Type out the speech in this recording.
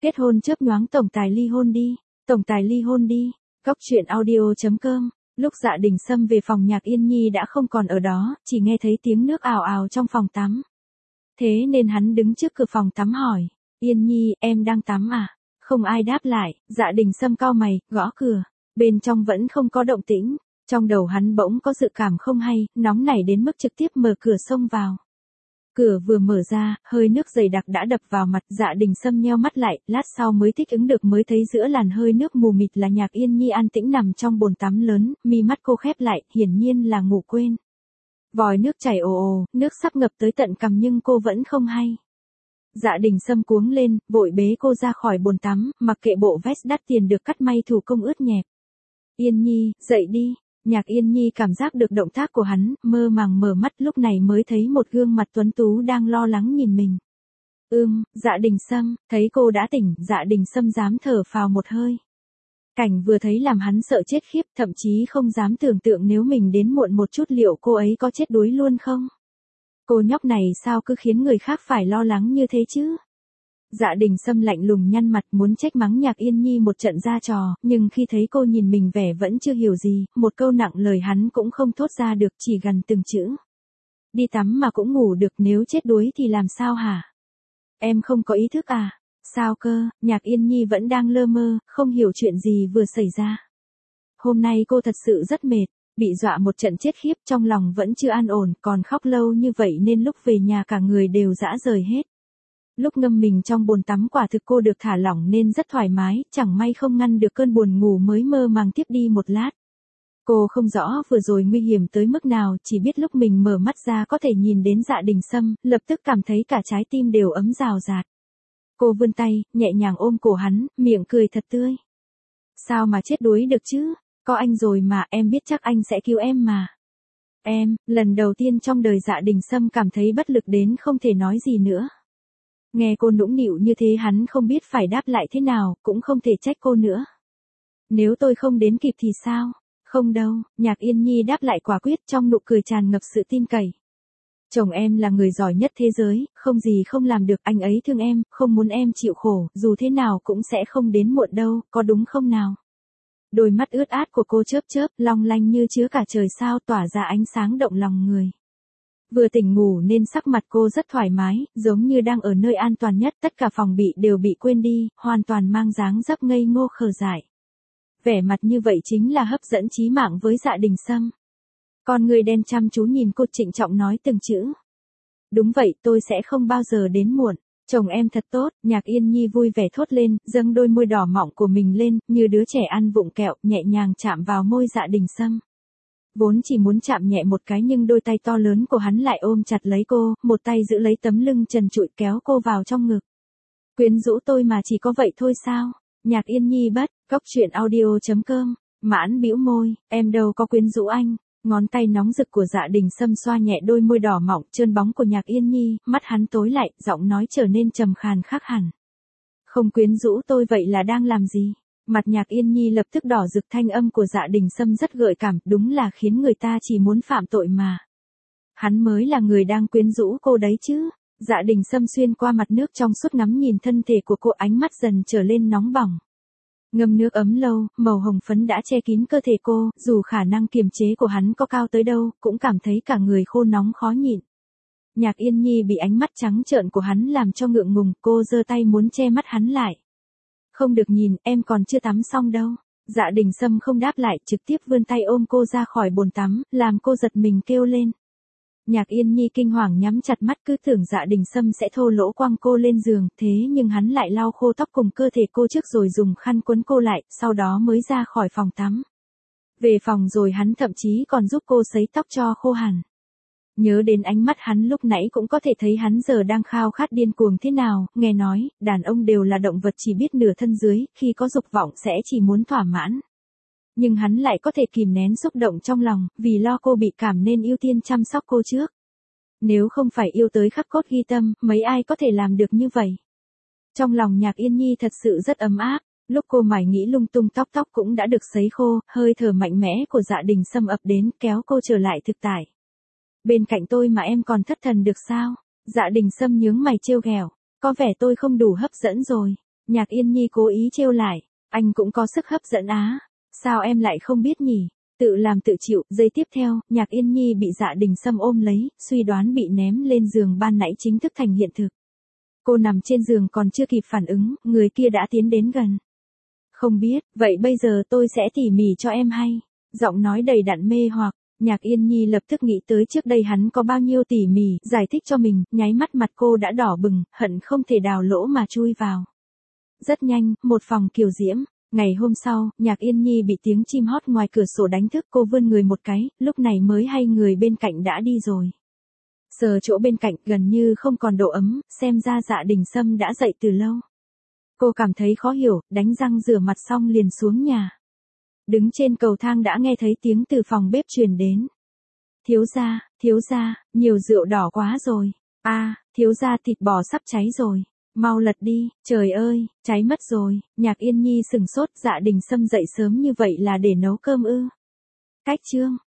Kết hôn chớp nhoáng tổng tài ly hôn đi. Tổng tài ly hôn đi. Góc truyện audio.com. Lúc Dạ Đình Sâm về phòng Nhạc Yên Nhi đã không còn ở đó, chỉ nghe thấy tiếng nước ào ào trong phòng tắm. Thế nên hắn đứng trước cửa phòng tắm hỏi, Yên Nhi, em đang tắm à? Không ai đáp lại, Dạ Đình Sâm cau mày, gõ cửa. Bên trong vẫn không có động tĩnh. Trong đầu hắn bỗng có dự cảm không hay, nóng nảy đến mức trực tiếp mở cửa xông vào. Cửa vừa mở ra, hơi nước dày đặc đã đập vào mặt. Dạ Đình Sâm nheo mắt lại, lát sau mới thích ứng được, mới thấy giữa làn hơi nước mù mịt là Nhạc Yên Nhi an tĩnh nằm trong bồn tắm lớn, mi mắt cô khép lại, hiển nhiên là ngủ quên. Vòi nước chảy ồ ồ, nước sắp ngập tới tận cằm nhưng cô vẫn không hay. Dạ Đình Sâm cuống lên, vội bế cô ra khỏi bồn tắm, mặc kệ bộ vest đắt tiền được cắt may thủ công ướt nhẹp. Yên Nhi, dậy đi. Nhạc Yên Nhi cảm giác được động tác của hắn, mơ màng mở mắt, lúc này mới thấy một gương mặt tuấn tú đang lo lắng nhìn mình. Dạ Đình Sâm, thấy cô đã tỉnh, Dạ Đình Sâm dám thở phào một hơi. Cảnh vừa thấy làm hắn sợ chết khiếp, thậm chí không dám tưởng tượng nếu mình đến muộn một chút liệu cô ấy có chết đuối luôn không? Cô nhóc này sao cứ khiến người khác phải lo lắng như thế chứ? Dạ Đình Sâm lạnh lùng nhăn mặt, muốn trách mắng Nhạc Yên Nhi một trận ra trò, nhưng khi thấy cô nhìn mình vẻ vẫn chưa hiểu gì, một câu nặng lời hắn cũng không thốt ra được, chỉ gằn từng chữ. Đi tắm mà cũng ngủ được, nếu chết đuối thì làm sao hả? Em không có ý thức à? Sao cơ? Nhạc Yên Nhi vẫn đang lơ mơ, không hiểu chuyện gì vừa xảy ra. Hôm nay cô thật sự rất mệt, bị dọa một trận chết khiếp, trong lòng vẫn chưa an ổn, còn khóc lâu như vậy nên lúc về nhà cả người đều rã rời hết. Lúc ngâm mình trong bồn tắm quả thực cô được thả lỏng nên rất thoải mái, chẳng may không ngăn được cơn buồn ngủ mới mơ màng tiếp đi một lát. Cô không rõ vừa rồi nguy hiểm tới mức nào, chỉ biết lúc mình mở mắt ra có thể nhìn đến Dạ Đình Sâm, lập tức cảm thấy cả trái tim đều ấm rào rạt. Cô vươn tay, nhẹ nhàng ôm cổ hắn, miệng cười thật tươi. Sao mà chết đuối được chứ? Có anh rồi mà, em biết chắc anh sẽ cứu em mà. Em, lần đầu tiên trong đời Dạ Đình Sâm cảm thấy bất lực đến không thể nói gì nữa. Nghe cô nũng nịu như thế hắn không biết phải đáp lại thế nào, cũng không thể trách cô nữa. Nếu tôi không đến kịp thì sao? Không đâu, Nhạc Yên Nhi đáp lại quả quyết, trong nụ cười tràn ngập sự tin cậy. Chồng em là người giỏi nhất thế giới, không gì không làm được, anh ấy thương em, không muốn em chịu khổ, dù thế nào cũng sẽ không đến muộn đâu, có đúng không nào? Đôi mắt ướt át của cô chớp chớp, long lanh như chứa cả trời sao, tỏa ra ánh sáng động lòng người. Vừa tỉnh ngủ nên sắc mặt cô rất thoải mái, giống như đang ở nơi an toàn nhất, tất cả phòng bị đều bị quên đi, hoàn toàn mang dáng dấp ngây ngô khờ dại. Vẻ mặt như vậy chính là hấp dẫn chí mạng với Dạ Đình Sâm. Con người đen chăm chú nhìn cô, trịnh trọng nói từng chữ. Đúng vậy, tôi sẽ không bao giờ đến muộn. Chồng em thật tốt. Nhạc Yên Nhi vui vẻ thốt lên, dâng đôi môi đỏ mọng của mình lên, như đứa trẻ ăn vụng kẹo, nhẹ nhàng chạm vào môi Dạ Đình Sâm. Vốn chỉ muốn chạm nhẹ một cái nhưng đôi tay to lớn của hắn lại ôm chặt lấy cô, một tay giữ lấy tấm lưng trần trụi kéo cô vào trong ngực. Quyến rũ tôi mà chỉ có vậy thôi sao? Nhạc Yên Nhi bất, góc truyện audio.com. Mãn bĩu môi, em đâu có quyến rũ anh. Ngón tay nóng rực của Dạ Đình Sâm xoa nhẹ đôi môi đỏ mọng trơn bóng của Nhạc Yên Nhi, mắt hắn tối lại, giọng nói trở nên trầm khàn khác hẳn. Không quyến rũ tôi vậy là đang làm gì? Mặt Nhạc Yên Nhi lập tức đỏ rực, thanh âm của Dạ Đình Sâm rất gợi cảm, đúng là khiến người ta chỉ muốn phạm tội mà. Hắn mới là người đang quyến rũ cô đấy chứ. Dạ Đình Sâm xuyên qua mặt nước trong suốt ngắm nhìn thân thể của cô, ánh mắt dần trở lên nóng bỏng. Ngâm nước ấm lâu, màu hồng phấn đã che kín cơ thể cô, dù khả năng kiềm chế của hắn có cao tới đâu, cũng cảm thấy cả người khô nóng khó nhịn. Nhạc Yên Nhi bị ánh mắt trắng trợn của hắn làm cho ngượng ngùng, cô giơ tay muốn che mắt hắn lại. Không được nhìn, em còn chưa tắm xong đâu. Dạ Đình Sâm không đáp lại, trực tiếp vươn tay ôm cô ra khỏi bồn tắm, làm cô giật mình kêu lên. Nhạc Yên Nhi kinh hoàng nhắm chặt mắt, cứ tưởng Dạ Đình Sâm sẽ thô lỗ quăng cô lên giường, thế nhưng hắn lại lau khô tóc cùng cơ thể cô trước rồi dùng khăn quấn cô lại, sau đó mới ra khỏi phòng tắm. Về phòng rồi hắn thậm chí còn giúp cô sấy tóc cho khô hẳn. Nhớ đến ánh mắt hắn lúc nãy cũng có thể thấy hắn giờ đang khao khát điên cuồng thế nào, nghe nói, đàn ông đều là động vật chỉ biết nửa thân dưới, khi có dục vọng sẽ chỉ muốn thỏa mãn. Nhưng hắn lại có thể kìm nén xúc động trong lòng, vì lo cô bị cảm nên ưu tiên chăm sóc cô trước. Nếu không phải yêu tới khắc cốt ghi tâm, mấy ai có thể làm được như vậy. Trong lòng Nhạc Yên Nhi thật sự rất ấm áp, lúc cô mải nghĩ lung tung tóc cũng đã được sấy khô, hơi thở mạnh mẽ của Dạ Đình Sâm ập đến kéo cô trở lại thực tại. Bên cạnh tôi mà em còn thất thần được sao? Dạ Đình Sâm nhướng mày trêu ghẹo, có vẻ tôi không đủ hấp dẫn rồi. Nhạc Yên Nhi cố ý trêu lại, anh cũng có sức hấp dẫn á, sao em lại không biết nhỉ? Tự làm tự chịu. Giây tiếp theo, Nhạc Yên Nhi bị Dạ Đình Sâm ôm lấy, suy đoán bị ném lên giường ban nãy chính thức thành hiện thực. Cô nằm trên giường còn chưa kịp phản ứng, người kia đã tiến đến gần. Không biết, vậy bây giờ tôi sẽ tỉ mỉ cho em hay. Giọng nói đầy đặn mê hoặc, Nhạc Yên Nhi lập tức nghĩ tới trước đây hắn có bao nhiêu tỉ mỉ, giải thích cho mình, nháy mắt mặt cô đã đỏ bừng, hận không thể đào lỗ mà chui vào. Rất nhanh, một phòng kiều diễm. Ngày hôm sau, Nhạc Yên Nhi bị tiếng chim hót ngoài cửa sổ đánh thức, cô vươn người một cái, lúc này mới hay người bên cạnh đã đi rồi. Sờ chỗ bên cạnh gần như không còn độ ấm, xem ra Dạ Đình Sâm đã dậy từ lâu. Cô cảm thấy khó hiểu, đánh răng rửa mặt xong liền xuống nhà. Đứng trên cầu thang đã nghe thấy tiếng từ phòng bếp truyền đến. Thiếu gia, nhiều rượu đỏ quá rồi. Thiếu gia thịt bò sắp cháy rồi. Mau lật đi, trời ơi, cháy mất rồi. Nhạc Yên Nhi sừng sốt. Dạ Đình Sâm dậy sớm như vậy là để nấu cơm ư? Cách chương.